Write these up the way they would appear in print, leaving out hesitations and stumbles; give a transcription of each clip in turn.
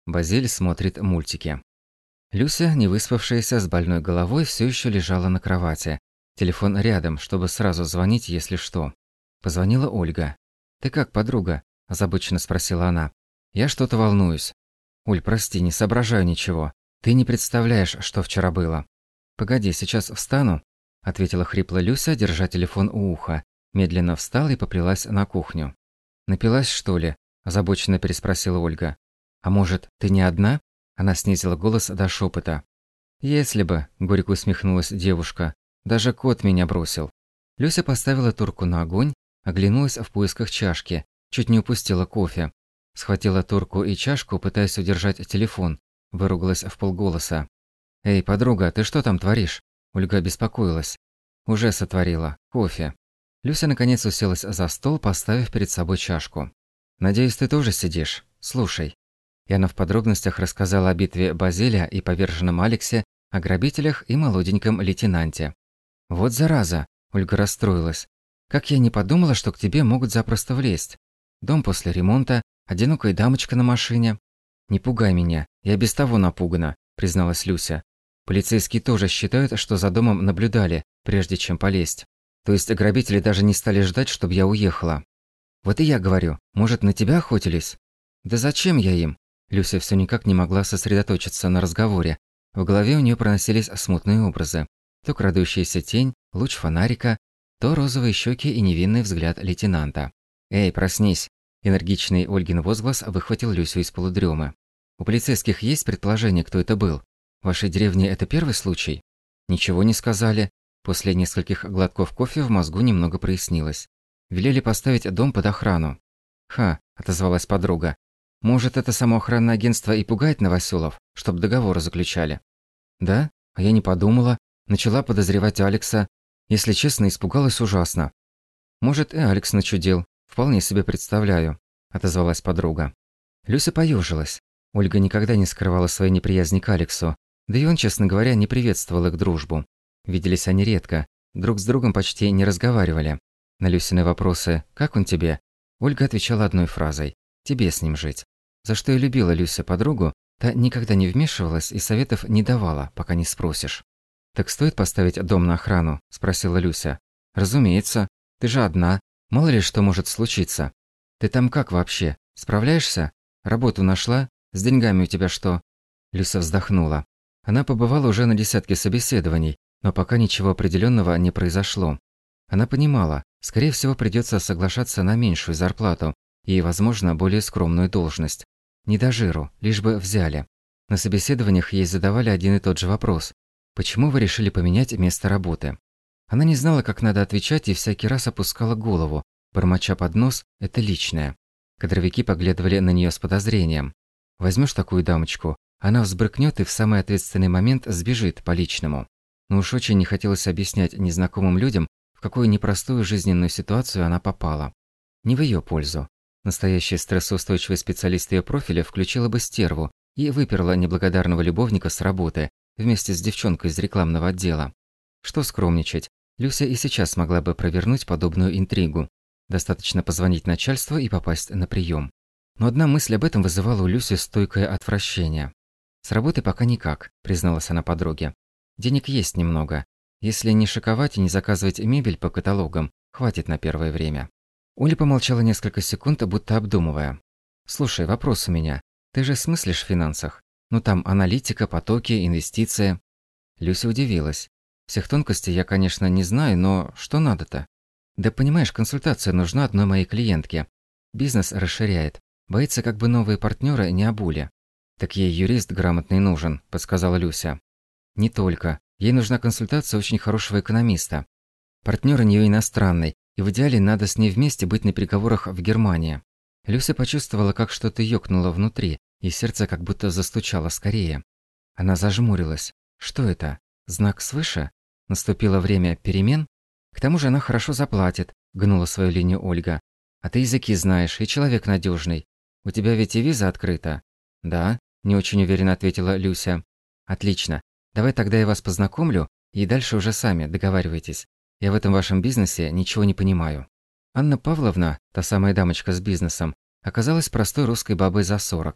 Базиль смотрит мультики. Люся, не выспавшаяся с больной головой, все еще лежала на кровати. Телефон рядом, чтобы сразу звонить, если что. Позвонила Ольга. «Ты как, подруга?» – озабоченно спросила она. «Я что-то волнуюсь». «Уль, прости, не соображаю ничего. Ты не представляешь, что вчера было». «Погоди, сейчас встану», – ответила хрипло Люся, держа телефон у уха. Медленно встала и поплелась на кухню. «Напилась, что ли?» – озабоченно переспросила Ольга. «А может, ты не одна?» Она снизила голос до шепота. «Если бы», – горько усмехнулась девушка, – «даже кот меня бросил». Люся поставила турку на огонь, оглянулась в поисках чашки, чуть не упустила кофе. Схватила турку и чашку, пытаясь удержать телефон, выругалась вполголоса. «Эй, подруга, ты что там творишь?» Ольга беспокоилась. «Уже сотворила. Кофе». Люся наконец уселась за стол, поставив перед собой чашку. «Надеюсь, ты тоже сидишь? Слушай». И она в подробностях рассказала о битве Базиля и поверженном Алексе, о грабителях и молоденьком лейтенанте. «Вот зараза!» – Ольга расстроилась. «Как я не подумала, что к тебе могут запросто влезть. Дом после ремонта, одинокая дамочка на машине». «Не пугай меня, я без того напугана», – призналась Люся. «Полицейские тоже считают, что за домом наблюдали, прежде чем полезть. То есть грабители даже не стали ждать, чтобы я уехала». «Вот и я говорю, может, на тебя охотились?» «Да зачем я им?» Люся все никак не могла сосредоточиться на разговоре. В голове у нее проносились смутные образы. То крадущаяся тень, луч фонарика, то розовые щеки и невинный взгляд лейтенанта. «Эй, проснись!» Энергичный Ольгин возглас выхватил Люсю из полудремы. «У полицейских есть предположение, кто это был? В вашей деревне это первый случай?» «Ничего не сказали». После нескольких глотков кофе в мозгу немного прояснилось. «Велели поставить дом под охрану». «Ха», – отозвалась подруга. «Может, это само охранное агентство и пугает новоселов, чтобы договоры заключали?» «Да? А я не подумала. Начала подозревать Алекса. Если честно, испугалась ужасно». «Может, и Алекс начудил. Вполне себе представляю», – отозвалась подруга. Люся поёжилась. Ольга никогда не скрывала своей неприязни к Алексу, да и он, честно говоря, не приветствовал их дружбу. Виделись они редко, друг с другом почти не разговаривали. На Люсины вопросы «Как он тебе?» Ольга отвечала одной фразой «Тебе с ним жить». За что и любила Люся подругу, та никогда не вмешивалась и советов не давала, пока не спросишь. «Так стоит поставить дом на охрану?» – спросила Люся. «Разумеется. Ты же одна. Мало ли что может случиться. Ты там как вообще? Справляешься? Работу нашла? С деньгами у тебя что?» Люся вздохнула. Она побывала уже на десятке собеседований, но пока ничего определенного не произошло. Она понимала, скорее всего, придется соглашаться на меньшую зарплату и, возможно, более скромную должность. Не до жиру, лишь бы взяли. На собеседованиях ей задавали один и тот же вопрос. «Почему вы решили поменять место работы?» Она не знала, как надо отвечать, и всякий раз опускала голову, бормоча под нос «это личное». Кадровики поглядывали на нее с подозрением. Возьмешь такую дамочку, она взбрыкнет и в самый ответственный момент сбежит по личному. Но уж очень не хотелось объяснять незнакомым людям, в какую непростую жизненную ситуацию она попала. Не в ее пользу. Настоящий стрессоустойчивый специалист ее профиля включила бы стерву и выперла неблагодарного любовника с работы вместе с девчонкой из рекламного отдела. Что скромничать, Люся и сейчас могла бы провернуть подобную интригу. Достаточно позвонить начальству и попасть на прием. Но одна мысль об этом вызывала у Люси стойкое отвращение. «С работы пока никак», – призналась она подруге. «Денег есть немного. Если не шиковать и не заказывать мебель по каталогам, хватит на первое время». Оля помолчала несколько секунд, будто обдумывая. «Слушай, вопрос у меня. Ты же смыслишь в финансах? Ну там аналитика, потоки, инвестиции». Люся удивилась. «Всех тонкостей я, конечно, не знаю, но что надо-то?» «Да понимаешь, консультация нужна одной моей клиентке. Бизнес расширяет. Боится, как бы новые партнеры не обули». «Так ей юрист грамотный нужен», – подсказала Люся. «Не только. Ей нужна консультация очень хорошего экономиста. Партнер у нее иностранный, и в идеале надо с ней вместе быть на переговорах в Германии». Люся почувствовала, как что-то ёкнуло внутри, и сердце как будто застучало скорее. Она зажмурилась. Что это? Знак свыше? Наступило время перемен? К тому же она хорошо заплатит, гнула свою линию Ольга. А ты языки знаешь, и человек надежный. У тебя ведь и виза открыта? Да, не очень уверенно ответила Люся. Отлично. Давай тогда я вас познакомлю, и дальше уже сами договаривайтесь. Я в этом вашем бизнесе ничего не понимаю. Анна Павловна, та самая дамочка с бизнесом, оказалась простой русской бабой за 40.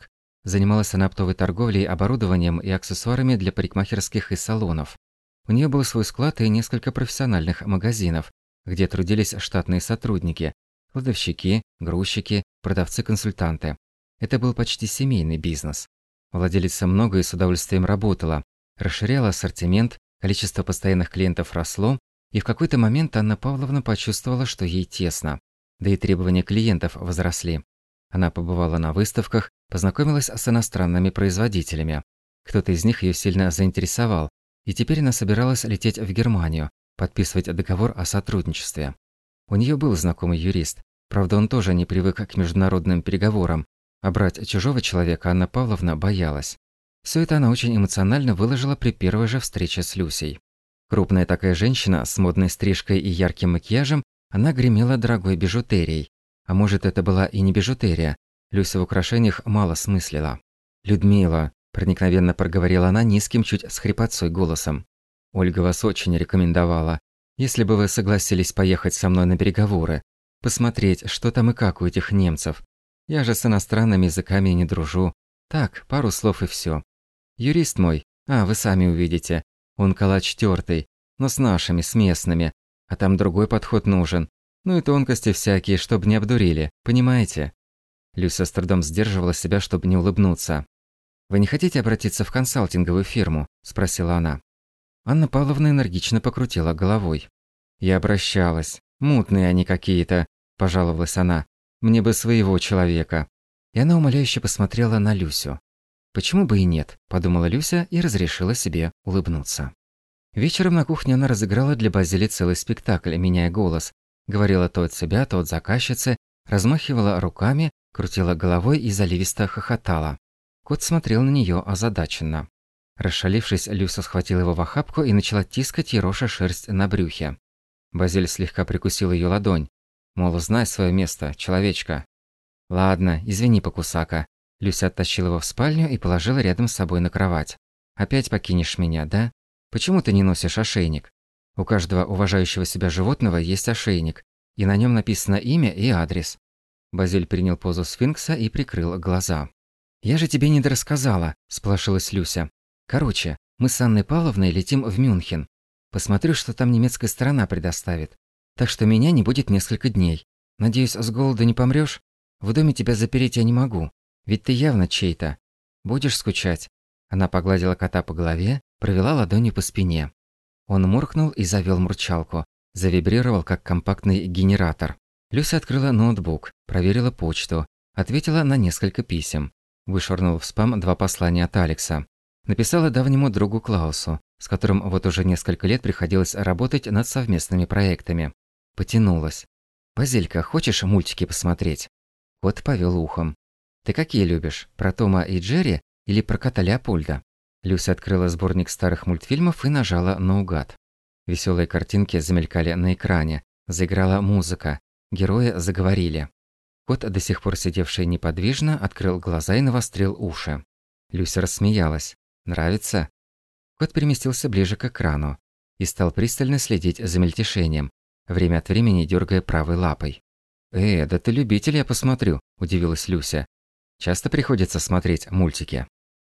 Занималась она оптовой торговлей, оборудованием и аксессуарами для парикмахерских и салонов. У нее был свой склад и несколько профессиональных магазинов, где трудились штатные сотрудники, кладовщики, грузчики, продавцы-консультанты. Это был почти семейный бизнес. Владелица много и с удовольствием работала, расширяла ассортимент, количество постоянных клиентов росло, и в какой-то момент Анна Павловна почувствовала, что ей тесно. Да и требования клиентов возросли. Она побывала на выставках, познакомилась с иностранными производителями. Кто-то из них ее сильно заинтересовал, и теперь она собиралась лететь в Германию, подписывать договор о сотрудничестве. У нее был знакомый юрист, правда, он тоже не привык к международным переговорам, а брать чужого человека Анна Павловна боялась. Все это она очень эмоционально выложила при первой же встрече с Люсей. Крупная такая женщина с модной стрижкой и ярким макияжем, она гремела дорогой бижутерией. А может, это была и не бижутерия, Люся в украшениях мало смыслила. «Людмила», – проникновенно проговорила она низким, чуть с хрипотцой голосом. «Ольга вас очень рекомендовала. Если бы вы согласились поехать со мной на переговоры, посмотреть, что там и как у этих немцев. Я же с иностранными языками не дружу. Так, пару слов и все. Юрист мой, вы сами увидите, он калач тёртый, но с нашими, с местными, а там другой подход нужен. Ну и тонкости всякие, чтобы не обдурили, понимаете?» Люся с трудом сдерживала себя, чтобы не улыбнуться. «Вы не хотите обратиться в консалтинговую фирму?» – спросила она. Анна Павловна энергично покрутила головой. «Я обращалась. Мутные они какие-то», – пожаловалась она. «Мне бы своего человека». И она умоляюще посмотрела на Люсю. «Почему бы и нет?» – подумала Люся и разрешила себе улыбнуться. Вечером на кухне она разыграла для Базили целый спектакль, меняя голос. Говорила то от себя, то от заказчицы, размахивала руками, крутила головой и заливисто хохотала. Кот смотрел на нее озадаченно. Расшалившись, Люся схватила его в охапку и начала тискать ероша шерсть на брюхе. Базиль слегка прикусил ее ладонь. Мол, знай свое место, человечка. «Ладно, извини, покусака». Люся оттащила его в спальню и положила рядом с собой на кровать. «Опять покинешь меня, да? Почему ты не носишь ошейник? У каждого уважающего себя животного есть ошейник, и на нем написано имя и адрес». Базиль принял позу сфинкса и прикрыл глаза. «Я же тебе недорассказала», – сполошилась Люся. «Короче, мы с Анной Павловной летим в Мюнхен. Посмотрю, что там немецкая сторона предоставит. Так что меня не будет несколько дней. Надеюсь, с голода не помрёшь? В доме тебя запереть я не могу, ведь ты явно чей-то. Будешь скучать?» Она погладила кота по голове, провела ладонью по спине. Он муркнул и завёл мурчалку, завибрировал как компактный генератор. Люся открыла ноутбук, проверила почту, ответила на несколько писем. Вышвырнула в спам 2 послания от Алекса. Написала давнему другу Клаусу, с которым вот уже несколько лет приходилось работать над совместными проектами. Потянулась. «Базилька, хочешь мультики посмотреть?» Кот повёл ухом. «Ты какие любишь, про Тома и Джерри или про кота Леопольда?» Люся открыла сборник старых мультфильмов и нажала наугад. Веселые картинки замелькали на экране, заиграла музыка, герои заговорили. Кот, до сих пор сидевший неподвижно, открыл глаза и навострил уши. Люся рассмеялась. «Нравится?» Кот переместился ближе к экрану и стал пристально следить за мельтешением, время от времени дергая правой лапой. Да ты любитель, я посмотрю», – удивилась Люся. «Часто приходится смотреть мультики?»